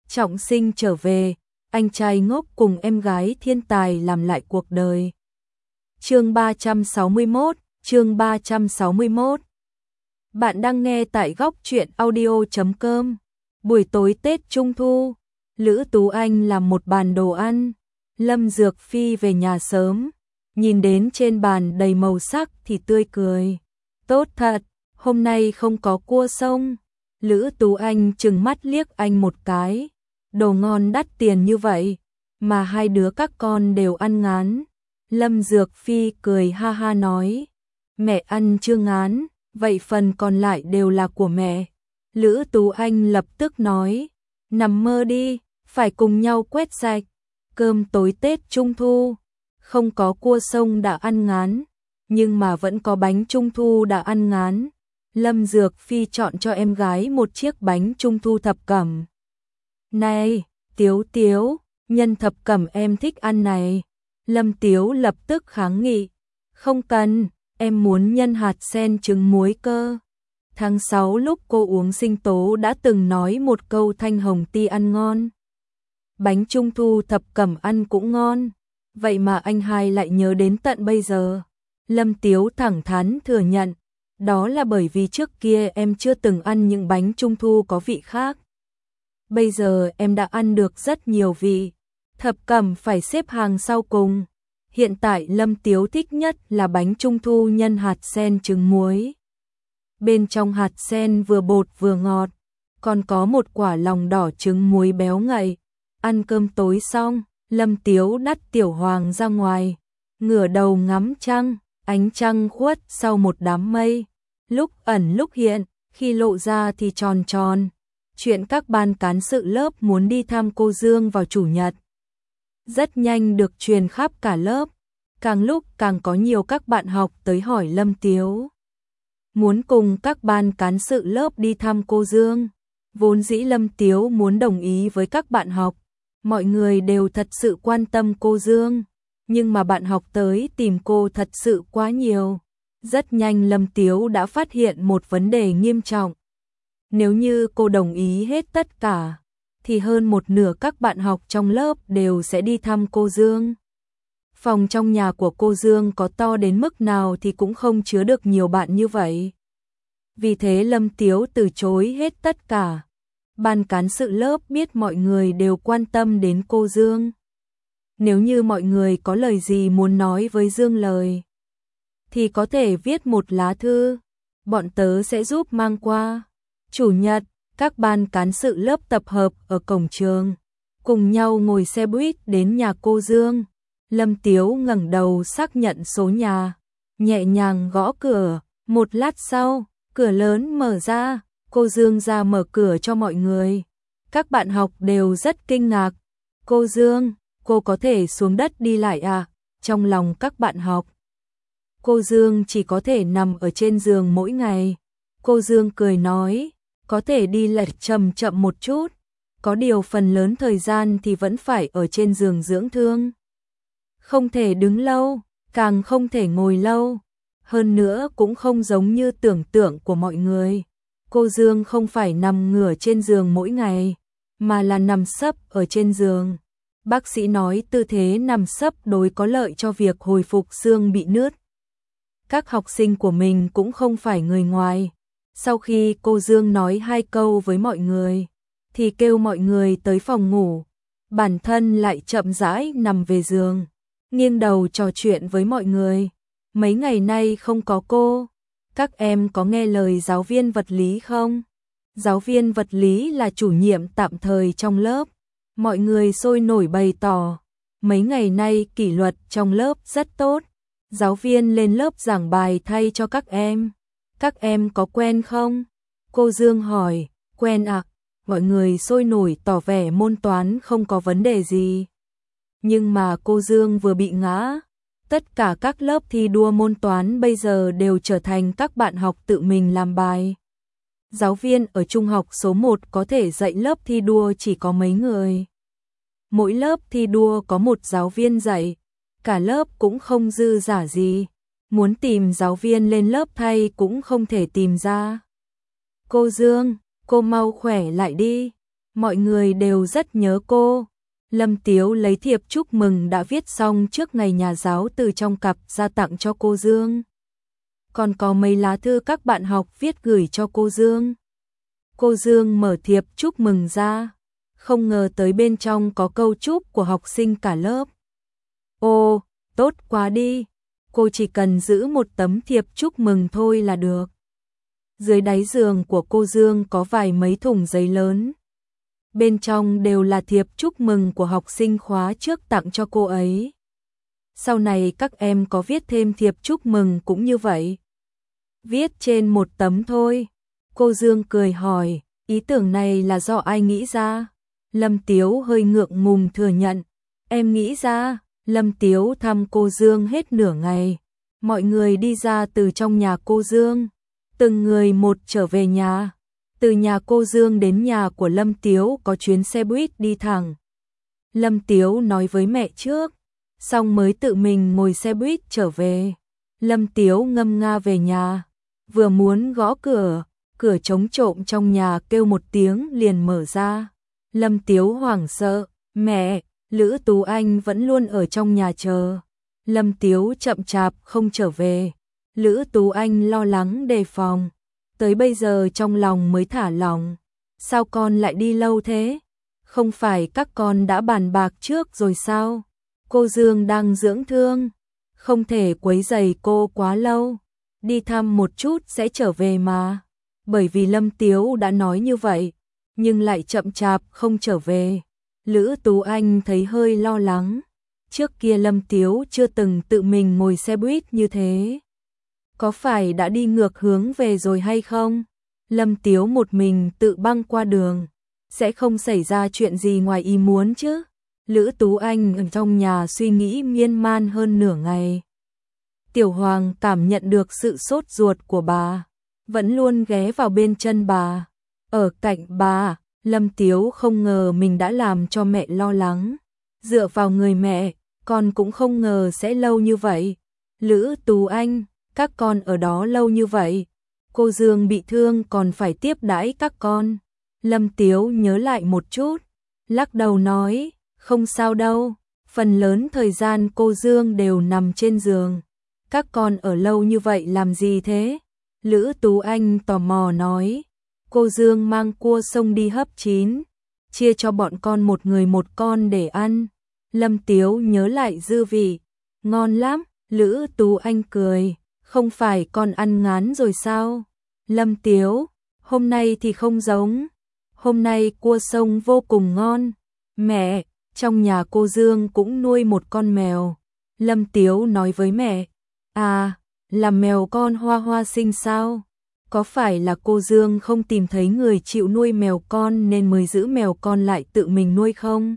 trọng sinh trở về, anh trai ngốc cùng em gái thiên tài làm lại cuộc đời. Chương 361. Bạn đang nghe tại góc truyện audio.com. Buổi tối Tết Trung Thu, Lữ Tú Anh làm một bàn đồ ăn. Lâm Dược Phi về nhà sớm, nhìn đến trên bàn đầy màu sắc thì tươi cười. Tốt thật, hôm nay không có cua sông. Lữ Tú Anh trừng mắt liếc anh một cái. Đồ ngon đắt tiền như vậy, mà hai đứa các con đều ăn ngán. Lâm Dược Phi cười ha ha nói, mẹ ăn chưa ngán, vậy phần còn lại đều là của mẹ. Lữ Tú Anh lập tức nói, nằm mơ đi, phải cùng nhau quét sạch. Cơm tối Tết Trung Thu, không có cua sông đã ăn ngán, nhưng mà vẫn có bánh Trung Thu đã ăn ngán. Lâm Dược Phi chọn cho em gái một chiếc bánh Trung Thu thập cẩm. Này, Tiếu Tiếu, nhân thập cẩm em thích ăn này. Lâm Tiếu lập tức kháng nghị, không cần, em muốn nhân hạt sen trứng muối cơ. Tháng 6 lúc cô uống sinh tố đã từng nói một câu thanh hồng ti ăn ngon. Bánh Trung Thu thập cẩm ăn cũng ngon, vậy mà anh hai lại nhớ đến tận bây giờ. Lâm Tiếu thẳng thắn thừa nhận, đó là bởi vì trước kia em chưa từng ăn những bánh Trung Thu có vị khác. Bây giờ em đã ăn được rất nhiều vị, thập cẩm phải xếp hàng sau cùng. Hiện tại Lâm Tiếu thích nhất là bánh Trung Thu nhân hạt sen trứng muối. Bên trong hạt sen vừa bột vừa ngọt, còn có một quả lòng đỏ trứng muối béo ngậy. Ăn cơm tối xong, Lâm Tiếu dắt Tiểu Hoàng ra ngoài, ngửa đầu ngắm trăng, ánh trăng khuất sau một đám mây, lúc ẩn lúc hiện, khi lộ ra thì tròn tròn. Chuyện các ban cán sự lớp muốn đi thăm cô Dương vào chủ nhật rất nhanh được truyền khắp cả lớp, càng lúc càng có nhiều các bạn học tới hỏi Lâm Tiếu. Muốn cùng các ban cán sự lớp đi thăm cô Dương, vốn dĩ Lâm Tiếu muốn đồng ý với các bạn học, mọi người đều thật sự quan tâm cô Dương, nhưng mà bạn học tới tìm cô thật sự quá nhiều. Rất nhanh Lâm Tiếu đã phát hiện một vấn đề nghiêm trọng. Nếu như cô đồng ý hết tất cả, thì hơn một nửa các bạn học trong lớp đều sẽ đi thăm cô Dương. Phòng trong nhà của cô Dương có to đến mức nào thì cũng không chứa được nhiều bạn như vậy. Vì thế Lâm Tiếu từ chối hết tất cả. Ban cán sự lớp biết mọi người đều quan tâm đến cô Dương. Nếu như mọi người có lời gì muốn nói với Dương lời, thì có thể viết một lá thư, bọn tớ sẽ giúp mang qua. Chủ nhật, các ban cán sự lớp tập hợp ở cổng trường, cùng nhau ngồi xe buýt đến nhà cô Dương. Lâm Tiếu ngẩng đầu xác nhận số nhà, nhẹ nhàng gõ cửa. Một lát sau, cửa lớn mở ra, cô Dương ra mở cửa cho mọi người. Các bạn học đều rất kinh ngạc. Cô Dương, cô có thể xuống đất đi lại à? Trong lòng các bạn học, cô Dương chỉ có thể nằm ở trên giường mỗi ngày. Cô Dương cười nói, có thể đi lại chậm chậm một chút, có điều phần lớn thời gian thì vẫn phải ở trên giường dưỡng thương. Không thể đứng lâu, càng không thể ngồi lâu, hơn nữa cũng không giống như tưởng tượng của mọi người. Cô Dương không phải nằm ngửa trên giường mỗi ngày, mà là nằm sấp ở trên giường. Bác sĩ nói tư thế nằm sấp đối có lợi cho việc hồi phục xương bị nứt. Các học sinh của mình cũng không phải người ngoài. Sau khi cô Dương nói hai câu với mọi người, thì kêu mọi người tới phòng ngủ. Bản thân lại chậm rãi nằm về giường, nghiêng đầu trò chuyện với mọi người. Mấy ngày nay không có cô, các em có nghe lời giáo viên vật lý không? Giáo viên vật lý là chủ nhiệm tạm thời trong lớp. Mọi người sôi nổi bày tỏ, mấy ngày nay kỷ luật trong lớp rất tốt. Giáo viên lên lớp giảng bài thay cho các em. Các em có quen không? Cô Dương hỏi, quen ạ. Mọi người sôi nổi tỏ vẻ môn toán không có vấn đề gì. Nhưng mà cô Dương vừa bị ngã. Tất cả các lớp thi đua môn toán bây giờ đều trở thành các bạn học tự mình làm bài. Giáo viên ở trung học số 1 có thể dạy lớp thi đua chỉ có mấy người. Mỗi lớp thi đua có một giáo viên dạy, cả lớp cũng không dư giả gì. Muốn tìm giáo viên lên lớp thay cũng không thể tìm ra. Cô Dương, cô mau khỏe lại đi. mọi người đều rất nhớ cô. Lâm Tiếu lấy thiệp chúc mừng đã viết xong trước ngày nhà giáo từ trong cặp ra tặng cho cô Dương. Còn có mấy lá thư các bạn học viết gửi cho cô Dương. Cô Dương mở thiệp chúc mừng ra, không ngờ tới bên trong có câu chúc của học sinh cả lớp. Ô, tốt quá đi, cô chỉ cần giữ một tấm thiệp chúc mừng thôi là được. Dưới đáy giường của cô Dương có vài mấy thùng giấy lớn. Bên trong đều là thiệp chúc mừng của học sinh khóa trước tặng cho cô ấy. Sau này các em có viết thêm thiệp chúc mừng cũng như vậy. Viết trên một tấm thôi. Cô Dương cười hỏi, ý tưởng này là do ai nghĩ ra? Lâm Tiếu hơi ngượng ngùng thừa nhận, em nghĩ ra. Lâm Tiếu thăm cô Dương hết nửa ngày. Mọi người đi ra từ trong nhà cô Dương, từng người một trở về nhà. Từ nhà cô Dương đến nhà của Lâm Tiếu có chuyến xe buýt đi thẳng. Lâm Tiếu nói với mẹ trước, xong mới tự mình ngồi xe buýt trở về. Lâm Tiếu ngâm nga về nhà, vừa muốn gõ cửa, cửa trống trộm trong nhà kêu một tiếng liền mở ra. Lâm Tiếu hoảng sợ, mẹ, Lữ Tú Anh vẫn luôn ở trong nhà chờ. Lâm Tiếu chậm chạp không trở về. Lữ Tú Anh lo lắng đề phòng. Tới bây giờ trong lòng mới thả lỏng. Sao con lại đi lâu thế? Không phải các con đã bàn bạc trước rồi sao? Cô Dương đang dưỡng thương, không thể quấy rầy cô quá lâu. Đi thăm một chút sẽ trở về mà. Bởi vì Lâm Tiếu đã nói như vậy, nhưng lại chậm chạp không trở về. Lữ Tú Anh thấy hơi lo lắng. Trước kia Lâm Tiếu chưa từng tự mình ngồi xe buýt như thế. Có phải đã đi ngược hướng về rồi hay không? Lâm Tiếu một mình tự băng qua đường, sẽ không xảy ra chuyện gì ngoài ý muốn chứ? Lữ Tú Anh ở trong nhà suy nghĩ miên man hơn nửa ngày. Tiểu Hoàng cảm nhận được sự sốt ruột của bà, vẫn luôn ghé vào bên chân bà. Ở cạnh bà, Lâm Tiếu không ngờ mình đã làm cho mẹ lo lắng. Dựa vào người mẹ, con cũng không ngờ sẽ lâu như vậy. Lữ Tú Anh, các con ở đó lâu như vậy. Cô Dương bị thương còn phải tiếp đãi các con. Lâm Tiếu nhớ lại một chút, lắc đầu nói, không sao đâu. Phần lớn thời gian cô Dương đều nằm trên giường. Các con ở lâu như vậy làm gì thế? Lữ Tú Anh tò mò nói. Cô Dương mang cua sông đi hấp chín, chia cho bọn con một người một con để ăn. Lâm Tiếu nhớ lại dư vị, ngon lắm. Lữ Tú Anh cười, không phải con ăn ngán rồi sao? Lâm Tiếu, hôm nay thì không giống. Hôm nay cua sông vô cùng ngon. Mẹ, trong nhà cô Dương cũng nuôi một con mèo. Lâm Tiếu nói với mẹ, à, là mèo con Hoa Hoa sinh sao? Có phải là cô Dương không tìm thấy người chịu nuôi mèo con nên mới giữ mèo con lại tự mình nuôi không?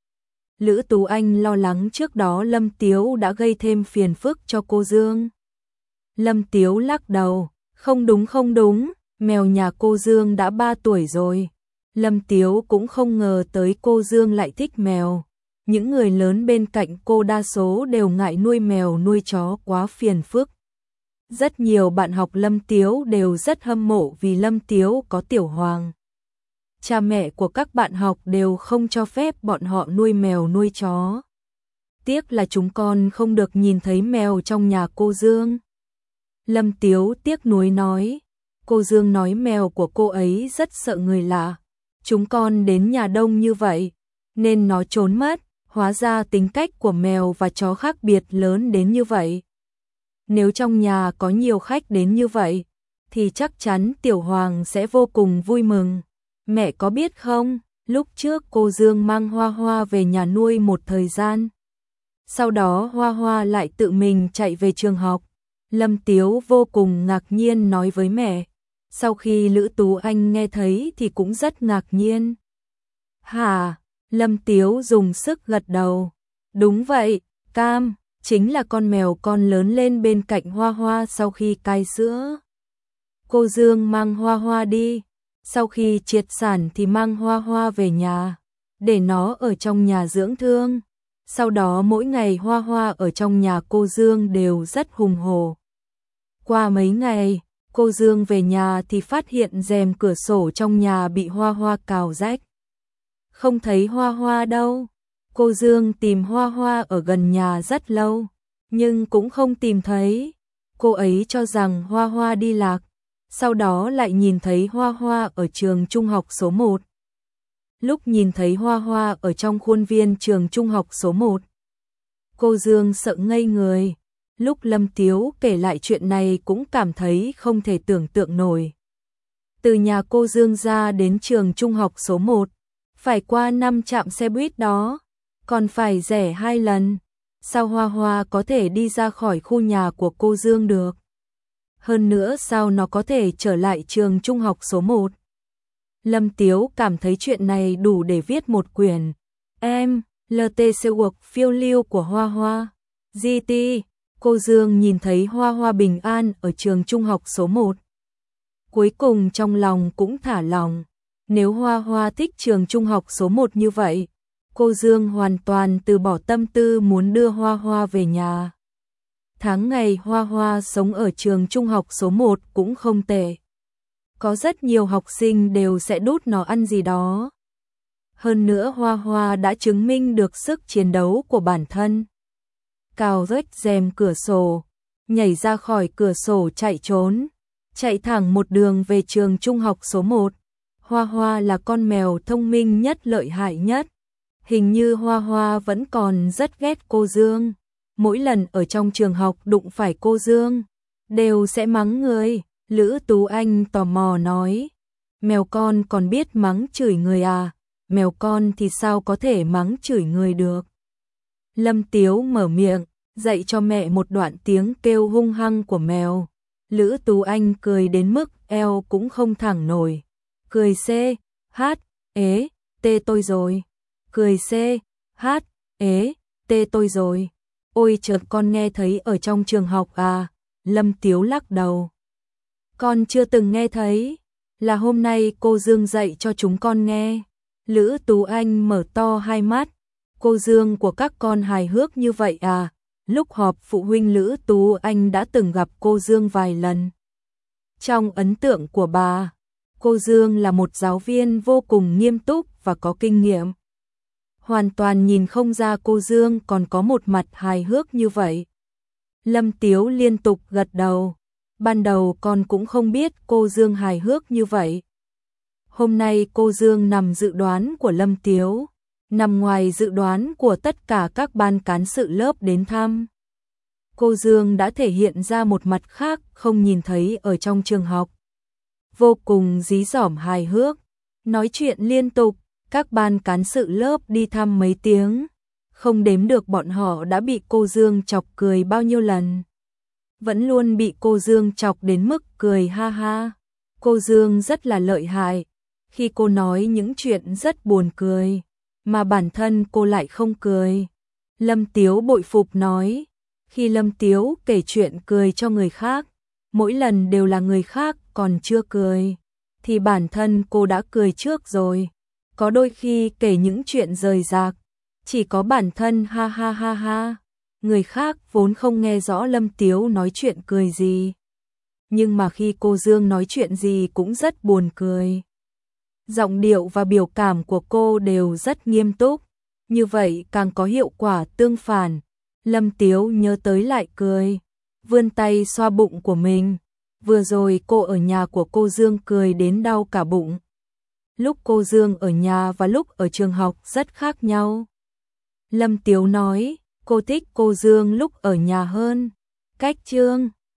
Lữ Tú Anh lo lắng trước đó Lâm Tiếu đã gây thêm phiền phức cho cô Dương. Lâm Tiếu lắc đầu, không đúng, mèo nhà cô Dương đã 3 tuổi rồi. Lâm Tiếu cũng không ngờ tới cô Dương lại thích mèo. Những người lớn bên cạnh cô đa số đều ngại nuôi mèo nuôi chó quá phiền phức. Rất nhiều bạn học Lâm Tiếu đều rất hâm mộ vì Lâm Tiếu có Tiểu Hoàng. Cha mẹ của các bạn học đều không cho phép bọn họ nuôi mèo nuôi chó. Tiếc là chúng con không được nhìn thấy mèo trong nhà cô Dương. Lâm Tiếu tiếc nuối nói. Cô Dương nói mèo của cô ấy rất sợ người lạ. Chúng con đến nhà đông như vậy, nên nó trốn mất. Hóa ra tính cách của mèo và chó khác biệt lớn đến như vậy. Nếu trong nhà có nhiều khách đến như vậy, thì chắc chắn Tiểu Hoàng sẽ vô cùng vui mừng. Mẹ có biết không, lúc trước cô Dương mang Hoa Hoa về nhà nuôi một thời gian. Sau đó Hoa Hoa lại tự mình chạy về trường học. Lâm Tiếu vô cùng ngạc nhiên nói với mẹ. Sau khi Lữ Tú Anh nghe thấy thì cũng rất ngạc nhiên. Hả? Lâm Tiếu dùng sức gật đầu. Đúng vậy, Cam, chính là con mèo con lớn lên bên cạnh Hoa Hoa sau khi cai sữa. Cô Dương mang Hoa Hoa đi. Sau khi triệt sản thì mang Hoa Hoa về nhà, để nó ở trong nhà dưỡng thương. Sau đó mỗi ngày Hoa Hoa ở trong nhà cô Dương đều rất hùng hổ. Qua mấy ngày, cô Dương về nhà thì phát hiện rèm cửa sổ trong nhà bị Hoa Hoa cào rách. không thấy Hoa Hoa đâu. Cô Dương tìm Hoa Hoa ở gần nhà rất lâu, nhưng cũng không tìm thấy. Cô ấy cho rằng Hoa Hoa đi lạc, sau đó lại nhìn thấy Hoa Hoa ở trường trung học số 1. Lúc nhìn thấy Hoa Hoa ở trong khuôn viên trường trung học số 1, cô Dương sợ ngây người. Lúc Lâm Tiếu kể lại chuyện này cũng cảm thấy không thể tưởng tượng nổi. Từ nhà cô Dương ra đến trường trung học số 1, phải qua 5 trạm xe buýt đó, còn phải rẽ 2 lần. Sao Hoa Hoa có thể đi ra khỏi khu nhà của cô Dương được? Hơn nữa sao nó có thể trở lại trường trung học số 1? Lâm Tiếu cảm thấy chuyện này đủ để viết một quyển. LTC Work phiêu lưu của Hoa Hoa. GT, cô Dương nhìn thấy Hoa Hoa bình an ở trường trung học số 1. Cuối cùng trong lòng cũng thả lòng. Nếu Hoa Hoa thích trường trung học số 1 như vậy, cô Dương hoàn toàn từ bỏ tâm tư muốn đưa Hoa Hoa về nhà. Tháng ngày Hoa Hoa sống ở trường trung học số 1 cũng không tệ. Có rất nhiều học sinh đều sẽ đút nó ăn gì đó. Hơn nữa Hoa Hoa đã chứng minh được sức chiến đấu của bản thân. Cào rách rèm cửa sổ, nhảy ra khỏi cửa sổ chạy trốn, chạy thẳng một đường về trường trung học số 1. Hoa Hoa là con mèo thông minh nhất, lợi hại nhất. Hình như Hoa Hoa vẫn còn rất ghét cô Dương. Mỗi lần ở trong trường học đụng phải cô Dương, đều sẽ mắng người. Lữ Tú Anh tò mò nói, mèo con còn biết mắng chửi người à? Mèo con thì sao có thể mắng chửi người được? Lâm Tiếu mở miệng, dạy cho mẹ một đoạn tiếng kêu hung hăng của mèo. Lữ Tú Anh cười đến mức eo cũng không thẳng nổi. Cười C, hát, ế, tê tôi rồi. Cười C, hát, ế, tê tôi rồi. Ôi chợt con nghe thấy ở trong trường học à? Lâm Tiếu lắc đầu. Con chưa từng nghe thấy, là hôm nay cô Dương dạy cho chúng con nghe. Lữ Tú Anh mở to hai mắt. Cô Dương của các con hài hước như vậy à? Lúc họp phụ huynh Lữ Tú Anh đã từng gặp cô Dương vài lần. Trong ấn tượng của bà, cô Dương là một giáo viên vô cùng nghiêm túc và có kinh nghiệm. Hoàn toàn nhìn không ra cô Dương còn có một mặt hài hước như vậy. Lâm Tiếu liên tục gật đầu. Ban đầu con cũng không biết cô Dương hài hước như vậy. Hôm nay cô Dương nằm dự đoán của Lâm Tiếu, nằm ngoài dự đoán của tất cả các ban cán sự lớp đến thăm. Cô Dương đã thể hiện ra một mặt khác không nhìn thấy ở trong trường học. Vô cùng dí dỏm hài hước, nói chuyện liên tục, các ban cán sự lớp đi thăm mấy tiếng. Không đếm được bọn họ đã bị cô Dương chọc cười bao nhiêu lần. Vẫn luôn bị cô Dương chọc đến mức cười ha ha. Cô Dương rất là lợi hại. Khi cô nói những chuyện rất buồn cười, mà bản thân cô lại không cười. Lâm Tiếu bội phục nói. Khi Lâm Tiếu kể chuyện cười cho người khác, mỗi lần đều là người khác còn chưa cười, thì bản thân cô đã cười trước rồi. Có đôi khi kể những chuyện rời rạc, chỉ có bản thân ha ha ha ha. Người khác vốn không nghe rõ Lâm Tiếu nói chuyện cười gì. Nhưng mà khi cô Dương nói chuyện gì cũng rất buồn cười. Giọng điệu và biểu cảm của cô đều rất nghiêm túc. Như vậy càng có hiệu quả tương phản. Lâm Tiếu nhớ tới lại cười, vươn tay xoa bụng của mình. Vừa rồi cô ở nhà của cô Dương cười đến đau cả bụng. Lúc cô Dương ở nhà và lúc ở trường học rất khác nhau. Lâm Tiếu nói, cô thích cô Dương lúc ở nhà hơn. Cách chương